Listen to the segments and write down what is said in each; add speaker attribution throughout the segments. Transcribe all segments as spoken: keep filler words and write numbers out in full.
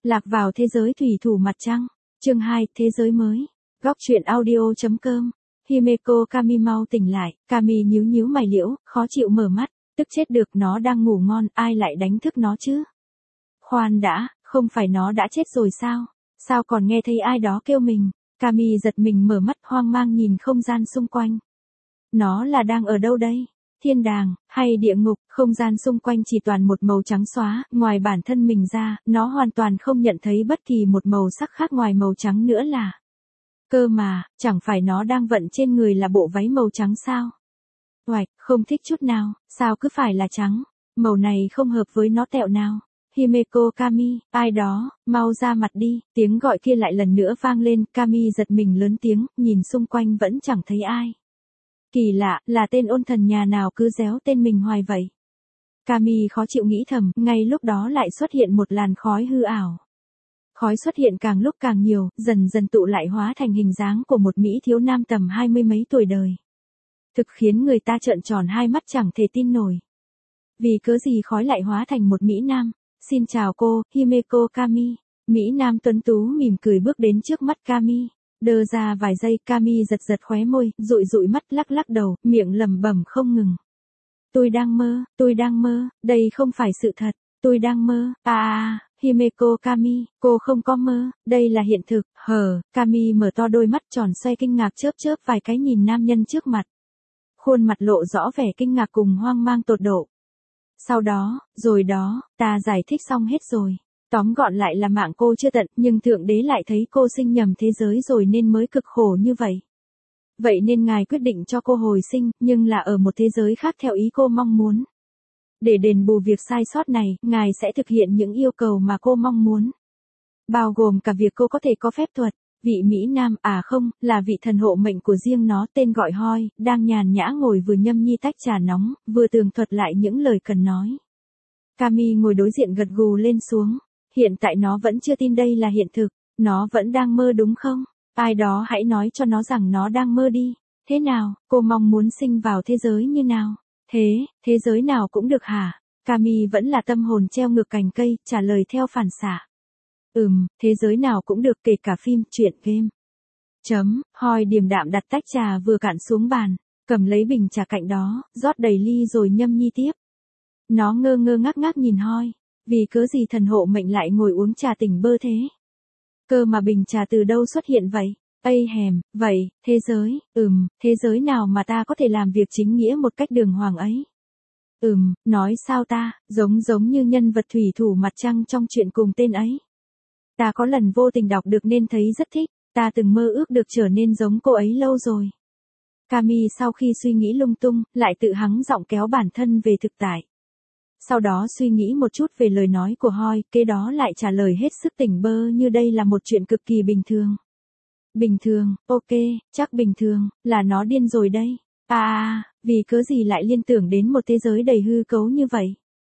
Speaker 1: Lạc vào thế giới thủy thủ mặt trăng. Chương hai, thế giới mới. Góc truyện audio chấm com. Himeko Kami mau tỉnh lại, Kami nhíu nhíu mày liễu, khó chịu mở mắt, tức chết được, nó đang ngủ ngon, ai lại đánh thức nó chứ? Khoan đã, không phải nó đã chết rồi sao? Sao còn nghe thấy ai đó kêu mình? Kami giật mình mở mắt hoang mang nhìn không gian xung quanh. Nó là đang ở đâu đây? Thiên đàng, hay địa ngục? Không gian xung quanh chỉ toàn một màu trắng xóa, ngoài bản thân mình ra, nó hoàn toàn không nhận thấy bất kỳ một màu sắc khác ngoài màu trắng nữa là. Cơ mà, chẳng phải nó đang vận trên người là bộ váy màu trắng sao? Oạch, không thích chút nào, sao cứ phải là trắng? Màu này không hợp với nó tẹo nào. Himeko Kami, ai đó, mau ra mặt đi, tiếng gọi kia lại lần nữa vang lên, Kami giật mình lớn tiếng, nhìn xung quanh vẫn chẳng thấy ai. Kỳ lạ, là tên ôn thần nhà nào cứ réo tên mình hoài vậy. Kami khó chịu nghĩ thầm, ngay lúc đó lại xuất hiện một làn khói hư ảo. Khói xuất hiện càng lúc càng nhiều, dần dần tụ lại hóa thành hình dáng của một mỹ thiếu nam tầm hai mươi mấy tuổi đời. Thực khiến người ta trợn tròn hai mắt chẳng thể tin nổi. Vì cớ gì khói lại hóa thành một mỹ nam? Xin chào cô, Himeko Kami. Mỹ nam tuấn tú mỉm cười bước đến trước mắt Kami. Đơ ra vài giây, Kami giật giật khóe môi, dụi dụi mắt lắc lắc đầu, miệng lẩm bẩm không ngừng. Tôi đang mơ, tôi đang mơ, đây không phải sự thật, tôi đang mơ, à à, Himeko Kami, cô không có mơ, đây là hiện thực, hờ, Kami mở to đôi mắt tròn xoay kinh ngạc chớp chớp vài cái nhìn nam nhân trước mặt. Khuôn mặt lộ rõ vẻ kinh ngạc cùng hoang mang tột độ. Sau đó, rồi đó, ta giải thích xong hết rồi. Tóm gọn lại là mạng cô chưa tận, nhưng Thượng Đế lại thấy cô sinh nhầm thế giới rồi nên mới cực khổ như vậy. Vậy nên Ngài quyết định cho cô hồi sinh, nhưng là ở một thế giới khác theo ý cô mong muốn. Để đền bù việc sai sót này, Ngài sẽ thực hiện những yêu cầu mà cô mong muốn. Bao gồm cả việc cô có thể có phép thuật. Vị Mỹ Nam, à không, là vị thần hộ mệnh của riêng nó, tên gọi Hoi, đang nhàn nhã ngồi vừa nhâm nhi tách trà nóng, vừa tường thuật lại những lời cần nói. Kami ngồi đối diện gật gù lên xuống. Hiện tại nó vẫn chưa tin đây là hiện thực, nó vẫn đang mơ đúng không? Ai đó hãy nói cho nó rằng nó đang mơ đi. Thế nào, cô mong muốn sinh vào thế giới như nào? Thế, thế giới nào cũng được hả? Kami vẫn là tâm hồn treo ngược cành cây, trả lời theo phản xạ. Ừm, thế giới nào cũng được, kể cả phim, truyện, game. Chấm, Hoi điềm đạm đặt tách trà vừa cạn xuống bàn, cầm lấy bình trà cạnh đó, rót đầy ly rồi nhâm nhi tiếp. Nó ngơ ngơ ngác ngác nhìn Hoi, vì cớ gì thần hộ mệnh lại ngồi uống trà tỉnh bơ thế? Cơ mà bình trà từ đâu xuất hiện vậy? Ây hèm, vậy, thế giới, ừm, thế giới nào mà ta có thể làm việc chính nghĩa một cách đường hoàng ấy? Ừm, nói sao ta, giống giống như nhân vật thủy thủ mặt trăng trong chuyện cùng tên ấy. Ta có lần vô tình đọc được nên thấy rất thích, ta từng mơ ước được trở nên giống cô ấy lâu rồi. Kami sau khi suy nghĩ lung tung, lại tự hắng giọng kéo bản thân về thực tại. Sau đó suy nghĩ một chút về lời nói của Hoi, kế đó lại trả lời hết sức tỉnh bơ như đây là một chuyện cực kỳ bình thường. Bình thường, ok, chắc bình thường, là nó điên rồi đây. À à, vì cớ gì lại liên tưởng đến một thế giới đầy hư cấu như vậy.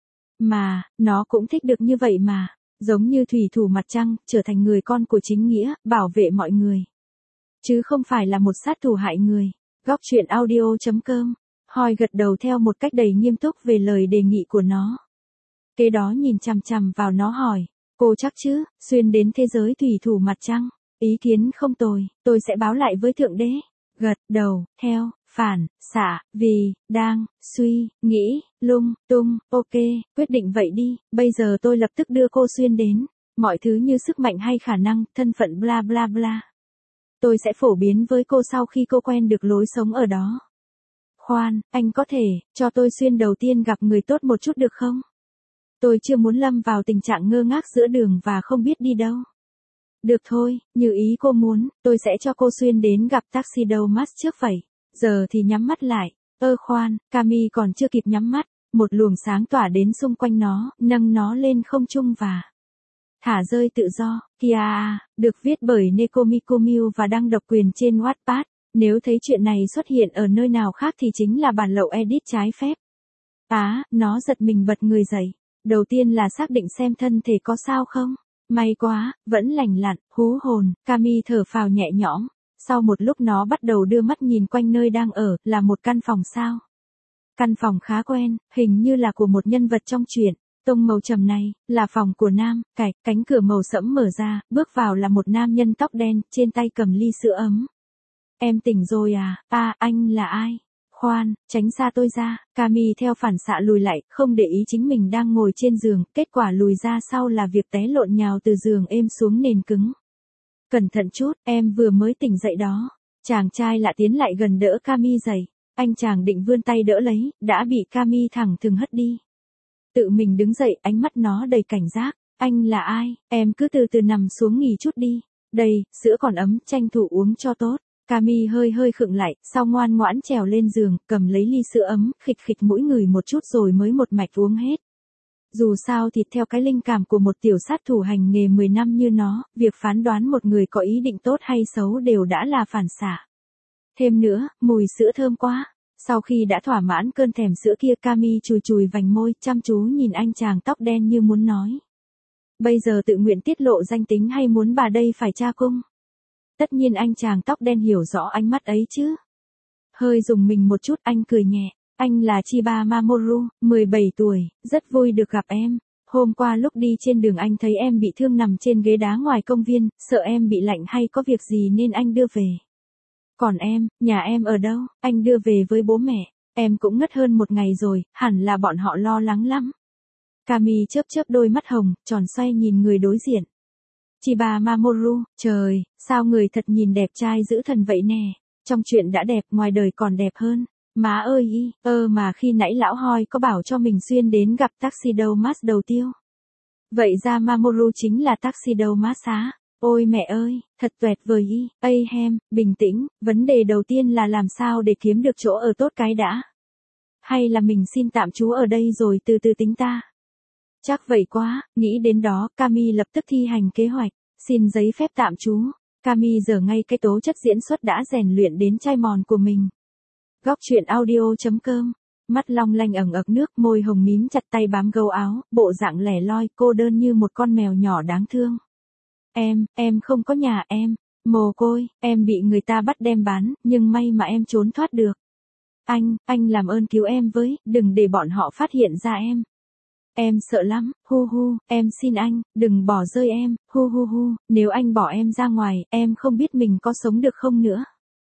Speaker 1: Mà, nó cũng thích được như vậy mà. Giống như thủy thủ mặt trăng, trở thành người con của chính nghĩa, bảo vệ mọi người. Chứ không phải là một sát thủ hại người. Góc truyện audio chấm com. Hoi gật đầu theo một cách đầy nghiêm túc về lời đề nghị của nó. Kế đó nhìn chằm chằm vào nó hỏi, cô chắc chứ, xuyên đến thế giới thủy thủ mặt trăng. Ý kiến không tồi, tôi sẽ báo lại với Thượng Đế. Gật đầu, theo, phản, xạ, vì, đang, suy, nghĩ, lung, tung, ok, quyết định vậy đi, bây giờ tôi lập tức đưa cô xuyên đến. Mọi thứ như sức mạnh hay khả năng, thân phận bla bla bla. Tôi sẽ phổ biến với cô sau khi cô quen được lối sống ở đó. Khoan, anh có thể, cho tôi xuyên đầu tiên gặp người tốt một chút được không? Tôi chưa muốn lâm vào tình trạng ngơ ngác giữa đường và không biết đi đâu. Được thôi, như ý cô muốn, tôi sẽ cho cô xuyên đến gặp Taxidermist trước vậy. Giờ thì nhắm mắt lại. Ơ khoan, Kami còn chưa kịp nhắm mắt, một luồng sáng tỏa đến xung quanh nó, nâng nó lên không trung và thả rơi tự do. Kia, được viết bởi Nekomi Komiu và đăng độc quyền trên Wattpad. Nếu thấy chuyện này xuất hiện ở nơi nào khác thì chính là bản lậu edit trái phép. Á, nó giật mình bật người dậy. Đầu tiên là xác định xem thân thể có sao không. May quá, vẫn lành lặn, hú hồn, Kami thở phào nhẹ nhõm. Sau một lúc nó bắt đầu đưa mắt nhìn quanh nơi đang ở, là một căn phòng sao. Căn phòng khá quen, hình như là của một nhân vật trong truyện. Tông màu trầm này, là phòng của Nam, Cải, cánh cửa màu sẫm mở ra, bước vào là một nam nhân tóc đen, trên tay cầm ly sữa ấm. Em tỉnh rồi à, a anh là ai? Khoan, tránh xa tôi ra, Cami theo phản xạ lùi lại, không để ý chính mình đang ngồi trên giường, kết quả lùi ra sau là việc té lộn nhào từ giường êm xuống nền cứng. Cẩn thận chút, em vừa mới tỉnh dậy đó. Chàng trai lạ tiến lại gần đỡ Cami dậy, anh chàng định vươn tay đỡ lấy, đã bị Cami thẳng thừng hất đi. Tự mình đứng dậy, ánh mắt nó đầy cảnh giác, anh là ai, em cứ từ từ nằm xuống nghỉ chút đi, đây, sữa còn ấm, tranh thủ uống cho tốt. Cami hơi hơi khựng lại, sau ngoan ngoãn trèo lên giường, cầm lấy ly sữa ấm, khịch khịch mũi người một chút rồi mới một mạch uống hết. Dù sao thì theo cái linh cảm của một tiểu sát thủ hành nghề mười năm như nó, việc phán đoán một người có ý định tốt hay xấu đều đã là phản xạ. Thêm nữa, mùi sữa thơm quá. Sau khi đã thỏa mãn cơn thèm sữa kia, Cami chùi chùi vành môi, chăm chú nhìn anh chàng tóc đen như muốn nói. Bây giờ tự nguyện tiết lộ danh tính hay muốn bà đây phải tra cung? Tất nhiên anh chàng tóc đen hiểu rõ ánh mắt ấy chứ. Hơi dùng mình một chút, anh cười nhẹ. Anh là Chiba Mamoru, mười bảy tuổi, rất vui được gặp em. Hôm qua lúc đi trên đường anh thấy em bị thương nằm trên ghế đá ngoài công viên, sợ em bị lạnh hay có việc gì nên anh đưa về. Còn em, nhà em ở đâu? Anh đưa về với bố mẹ. Em cũng ngất hơn một ngày rồi, hẳn là bọn họ lo lắng lắm. Cami chớp chớp đôi mắt hồng, tròn xoay nhìn người đối diện. Chiba Mamoru, trời, sao người thật nhìn đẹp trai dữ thần vậy nè. Trong chuyện đã đẹp, ngoài đời còn đẹp hơn. Má ơi y, ơ mà khi nãy lão Hoi có bảo cho mình xuyên đến gặp Tuxedo Mask đầu tiêu. Vậy ra Mamoru chính là Tuxedo Mask á. Ôi mẹ ơi, thật tuyệt vời y, ây hem, bình tĩnh, vấn đề đầu tiên là làm sao để kiếm được chỗ ở tốt cái đã. Hay là mình xin tạm trú ở đây rồi từ từ tính ta. Chắc vậy quá, nghĩ đến đó, Cami lập tức thi hành kế hoạch, xin giấy phép tạm trú. Cami giờ ngay cái tố chất diễn xuất đã rèn luyện đến chai mòn của mình. Góc truyện audio.com, mắt long lanh ẩn ực nước, môi hồng mím chặt, tay bám gấu áo, bộ dạng lẻ loi, cô đơn như một con mèo nhỏ đáng thương. Em, em không có nhà em, mồ côi, em bị người ta bắt đem bán, nhưng may mà em trốn thoát được. Anh, anh làm ơn cứu em với, đừng để bọn họ phát hiện ra em. Em sợ lắm, hu hu, em xin anh, đừng bỏ rơi em, hu hu hu, nếu anh bỏ em ra ngoài, em không biết mình có sống được không nữa.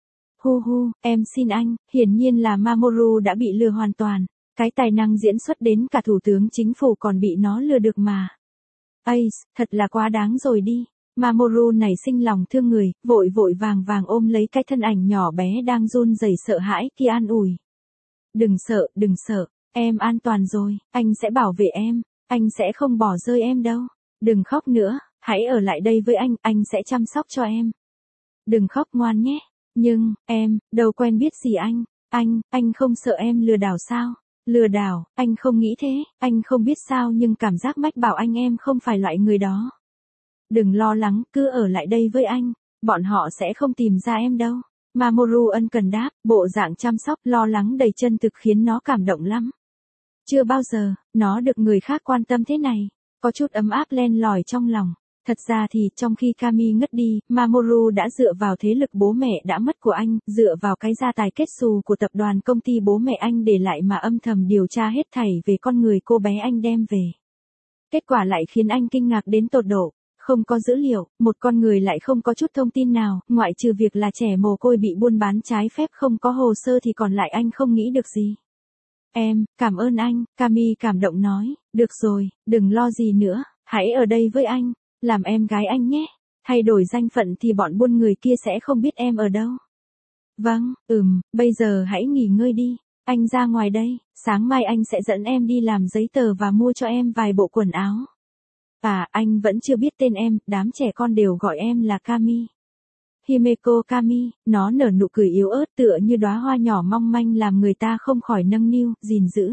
Speaker 1: Hu hu, em xin anh, hiển nhiên là Mamoru đã bị lừa hoàn toàn, cái tài năng diễn xuất đến cả thủ tướng chính phủ còn bị nó lừa được mà. Ây, thật là quá đáng rồi đi. Mamoru nảy sinh lòng thương người, vội vội vàng vàng ôm lấy cái thân ảnh nhỏ bé đang run rẩy sợ hãi kia an ủi. Đừng sợ, đừng sợ, em an toàn rồi, anh sẽ bảo vệ em, anh sẽ không bỏ rơi em đâu. Đừng khóc nữa, hãy ở lại đây với anh, anh sẽ chăm sóc cho em. Đừng khóc ngoan nhé. Nhưng, em, đâu quen biết gì anh, anh, anh không sợ em lừa đảo sao? Lừa đảo, anh không nghĩ thế, anh không biết sao nhưng cảm giác mách bảo anh em không phải loại người đó. Đừng lo lắng, cứ ở lại đây với anh, bọn họ sẽ không tìm ra em đâu. Mamoru ân cần đáp, bộ dạng chăm sóc, lo lắng đầy chân thực khiến nó cảm động lắm. Chưa bao giờ, nó được người khác quan tâm thế này, có chút ấm áp len lỏi trong lòng. Thật ra thì, trong khi Cami ngất đi, Mamoru đã dựa vào thế lực bố mẹ đã mất của anh, dựa vào cái gia tài kết xù của tập đoàn công ty bố mẹ anh để lại mà âm thầm điều tra hết thảy về con người cô bé anh đem về. Kết quả lại khiến anh kinh ngạc đến tột độ. Không có dữ liệu, một con người lại không có chút thông tin nào, ngoại trừ việc là trẻ mồ côi bị buôn bán trái phép không có hồ sơ thì còn lại anh không nghĩ được gì. Em, cảm ơn anh, Cami cảm động nói, được rồi, đừng lo gì nữa, hãy ở đây với anh, làm em gái anh nhé, thay đổi danh phận thì bọn buôn người kia sẽ không biết em ở đâu. Vâng, ừm, bây giờ hãy nghỉ ngơi đi, anh ra ngoài đây, sáng mai anh sẽ dẫn em đi làm giấy tờ và mua cho em vài bộ quần áo. À, anh vẫn chưa biết tên em, đám trẻ con đều gọi em là Cami. Himeko Cami, nó nở nụ cười yếu ớt tựa như đóa hoa nhỏ mong manh làm người ta không khỏi nâng niu, gìn giữ.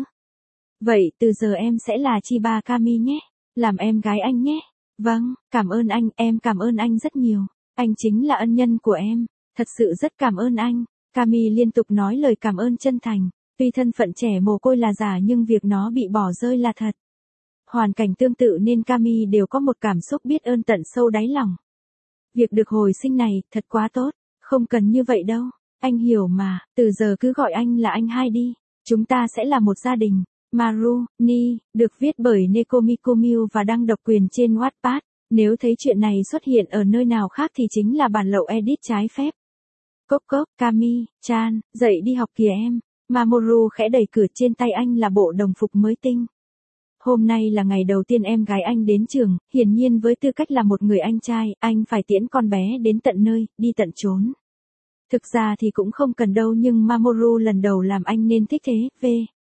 Speaker 1: Vậy từ giờ em sẽ là Chiba Cami nhé, làm em gái anh nhé. Vâng, cảm ơn anh, em cảm ơn anh rất nhiều, anh chính là ân nhân của em, thật sự rất cảm ơn anh. Cami liên tục nói lời cảm ơn chân thành, tuy thân phận trẻ mồ côi là giả nhưng việc nó bị bỏ rơi là thật. Hoàn cảnh tương tự nên Cami đều có một cảm xúc biết ơn tận sâu đáy lòng. Việc được hồi sinh này, thật quá tốt, không cần như vậy đâu, anh hiểu mà, từ giờ cứ gọi anh là anh hai đi, chúng ta sẽ là một gia đình. Maru, Ni, được viết bởi Nekomi Kumiu và đăng độc quyền trên Wattpad. Nếu thấy chuyện này xuất hiện ở nơi nào khác thì chính là bản lậu edit trái phép. Cốc cốc, Kami, Chan, dậy đi học kìa em. Mamoru khẽ đẩy cửa, trên tay anh là bộ đồng phục mới tinh. Hôm nay là ngày đầu tiên em gái anh đến trường, hiển nhiên với tư cách là một người anh trai, anh phải tiễn con bé đến tận nơi, đi tận chốn. Thực ra thì cũng không cần đâu nhưng Mamoru lần đầu làm anh nên thích thế, v.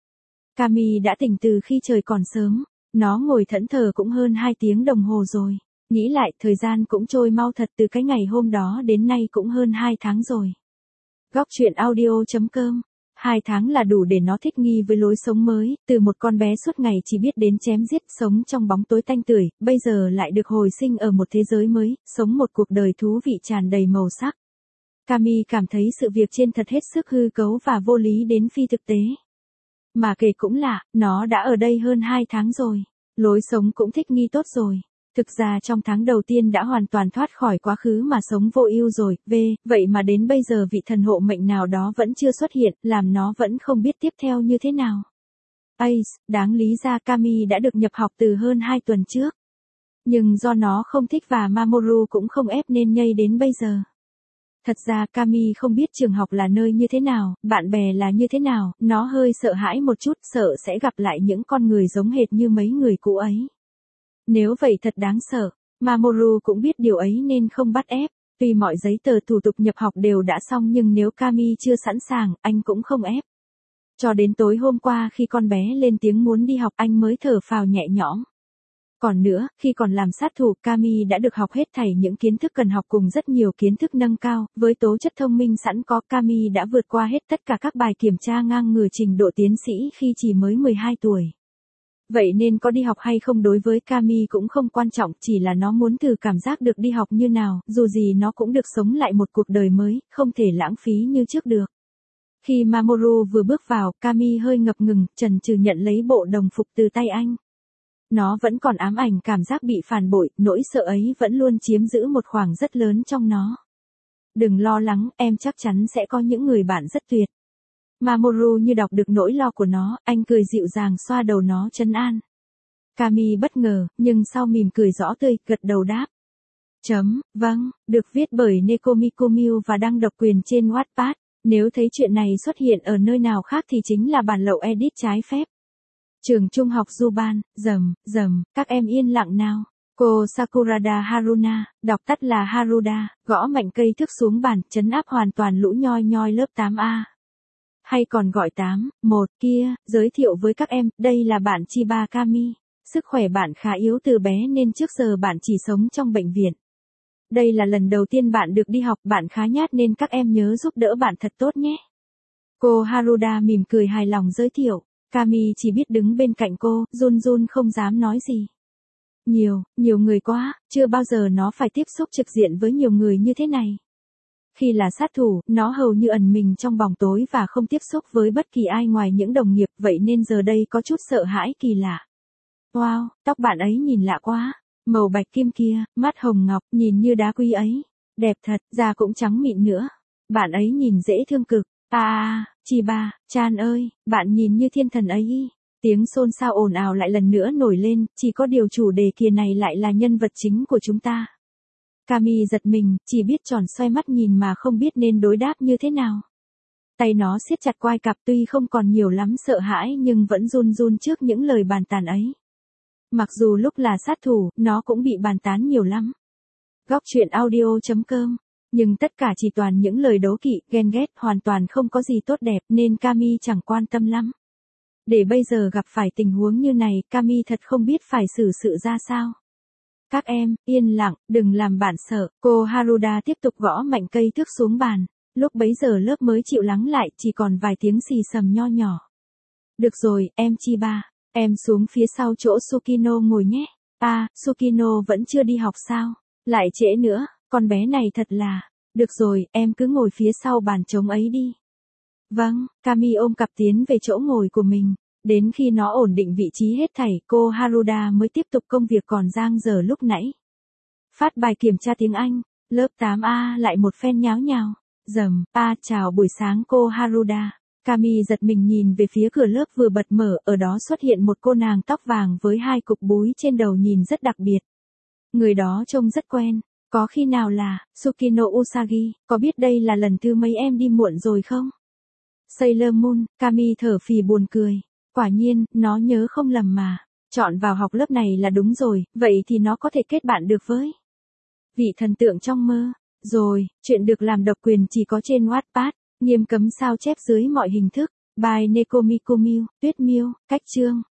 Speaker 1: Kami đã tỉnh từ khi trời còn sớm, nó ngồi thẫn thờ cũng hơn hai tiếng đồng hồ rồi. Nghĩ lại thời gian cũng trôi mau thật, từ cái ngày hôm đó đến nay cũng hơn hai tháng rồi. Góc truyện audio.com. Hai tháng là đủ để nó thích nghi với lối sống mới, từ một con bé suốt ngày chỉ biết đến chém giết, sống trong bóng tối tanh tưởi, bây giờ lại được hồi sinh ở một thế giới mới, sống một cuộc đời thú vị tràn đầy màu sắc. Kami cảm thấy sự việc trên thật hết sức hư cấu và vô lý đến phi thực tế. Mà kể cũng lạ, nó đã ở đây hơn hai tháng rồi, lối sống cũng thích nghi tốt rồi. Thực ra trong tháng đầu tiên đã hoàn toàn thoát khỏi quá khứ mà sống vô ưu rồi, v. Vậy mà đến bây giờ vị thần hộ mệnh nào đó vẫn chưa xuất hiện, làm nó vẫn không biết tiếp theo như thế nào. Ace, đáng lý ra Kami đã được nhập học từ hơn hai tuần trước. Nhưng do nó không thích và Mamoru cũng không ép nên nhây đến bây giờ. Thật ra Kami không biết trường học là nơi như thế nào, bạn bè là như thế nào, nó hơi sợ hãi một chút, sợ sẽ gặp lại những con người giống hệt như mấy người cũ ấy. Nếu vậy thật đáng sợ, Mamoru cũng biết điều ấy nên không bắt ép, tuy mọi giấy tờ thủ tục nhập học đều đã xong nhưng nếu Kami chưa sẵn sàng, anh cũng không ép. Cho đến tối hôm qua khi con bé lên tiếng muốn đi học anh mới thở phào nhẹ nhõm. Còn nữa, khi còn làm sát thủ, Kami đã được học hết thảy những kiến thức cần học cùng rất nhiều kiến thức nâng cao, với tố chất thông minh sẵn có, Kami đã vượt qua hết tất cả các bài kiểm tra ngang ngửa trình độ tiến sĩ khi chỉ mới mười hai tuổi. Vậy nên có đi học hay không đối với Kami cũng không quan trọng, chỉ là nó muốn thử cảm giác được đi học như nào, dù gì nó cũng được sống lại một cuộc đời mới, không thể lãng phí như trước được. Khi Mamoru vừa bước vào, Kami hơi ngập ngừng, chần chừ nhận lấy bộ đồng phục từ tay anh. Nó vẫn còn ám ảnh cảm giác bị phản bội, nỗi sợ ấy vẫn luôn chiếm giữ một khoảng rất lớn trong nó. Đừng lo lắng, em chắc chắn sẽ có những người bạn rất tuyệt. Mamoru như đọc được nỗi lo của nó, anh cười dịu dàng xoa đầu nó trấn an. Kami bất ngờ, nhưng sau mỉm cười rõ tươi, gật đầu đáp. Chấm, vâng, được viết bởi Nekomi Kumiu và đăng độc quyền trên Wattpad. Nếu thấy chuyện này xuất hiện ở nơi nào khác thì chính là bản lậu edit trái phép. Trường trung học Juban, rầm, rầm, các em yên lặng nào. Cô Sakurada Haruna, đọc tắt là Haruda, gõ mạnh cây thước xuống bàn, trấn áp hoàn toàn lũ nhoi nhoi lớp tám A. Hay còn gọi tám, một, kia, giới thiệu với các em, đây là bạn Chiba Kami. Sức khỏe bạn khá yếu từ bé nên trước giờ bạn chỉ sống trong bệnh viện. Đây là lần đầu tiên bạn được đi học, bạn khá nhát nên các em nhớ giúp đỡ bạn thật tốt nhé. Cô Haruda mỉm cười hài lòng giới thiệu. Kami chỉ biết đứng bên cạnh cô, run run không dám nói gì. Nhiều, nhiều người quá, chưa bao giờ nó phải tiếp xúc trực diện với nhiều người như thế này. Khi là sát thủ, nó hầu như ẩn mình trong bóng tối và không tiếp xúc với bất kỳ ai ngoài những đồng nghiệp, vậy nên giờ đây có chút sợ hãi kỳ lạ. Wow, tóc bạn ấy nhìn lạ quá, màu bạch kim kia, mắt hồng ngọc, nhìn như đá quý ấy. Đẹp thật, da cũng trắng mịn nữa. Bạn ấy nhìn dễ thương cực. À, à, Chiba, Chan ơi, bạn nhìn như thiên thần ấy. Tiếng xôn xao ồn ào lại lần nữa nổi lên, chỉ có điều chủ đề kia này lại là nhân vật chính của chúng ta. Kami giật mình, chỉ biết tròn xoay mắt nhìn mà không biết nên đối đáp như thế nào. Tay nó siết chặt quai cặp, tuy không còn nhiều lắm sợ hãi nhưng vẫn run run trước những lời bàn tán ấy. Mặc dù lúc là sát thủ, nó cũng bị bàn tán nhiều lắm. Góc truyện audio.com. Nhưng tất cả chỉ toàn những lời đố kỵ, ghen ghét, hoàn toàn không có gì tốt đẹp nên Kami chẳng quan tâm lắm. Để bây giờ gặp phải tình huống như này, Kami thật không biết phải xử sự ra sao. Các em, yên lặng, đừng làm bạn sợ. Cô Haruda tiếp tục gõ mạnh cây thước xuống bàn. Lúc bấy giờ lớp mới chịu lắng lại, chỉ còn vài tiếng xì xầm nho nhỏ. Được rồi, em Chiba, em xuống phía sau chỗ Tsukino ngồi nhé. À, Tsukino vẫn chưa đi học sao? Lại trễ nữa, con bé này thật là... Được rồi, em cứ ngồi phía sau bàn trống ấy đi. Vâng, Kami ôm cặp tiến về chỗ ngồi của mình. Đến khi nó ổn định vị trí hết thảy, cô Haruda mới tiếp tục công việc còn dang dở lúc nãy. Phát bài kiểm tra tiếng Anh, lớp tám A lại một phen nháo nhào. Dầm, a chào buổi sáng cô Haruda. Cami giật mình nhìn về phía cửa lớp vừa bật mở, ở đó xuất hiện một cô nàng tóc vàng với hai cục búi trên đầu nhìn rất đặc biệt. Người đó trông rất quen, có khi nào là Tsukino Usagi, có biết đây là lần thứ mấy em đi muộn rồi không? Sailor Moon, Cami thở phì buồn cười, quả nhiên, nó nhớ không lầm mà, chọn vào học lớp này là đúng rồi, vậy thì nó có thể kết bạn được với vị thần tượng trong mơ. Rồi, chuyện được làm độc quyền chỉ có trên Wattpad, nghiêm cấm sao chép dưới mọi hình thức. By Nekomi Komiu, Tuyết Miêu, cách chương.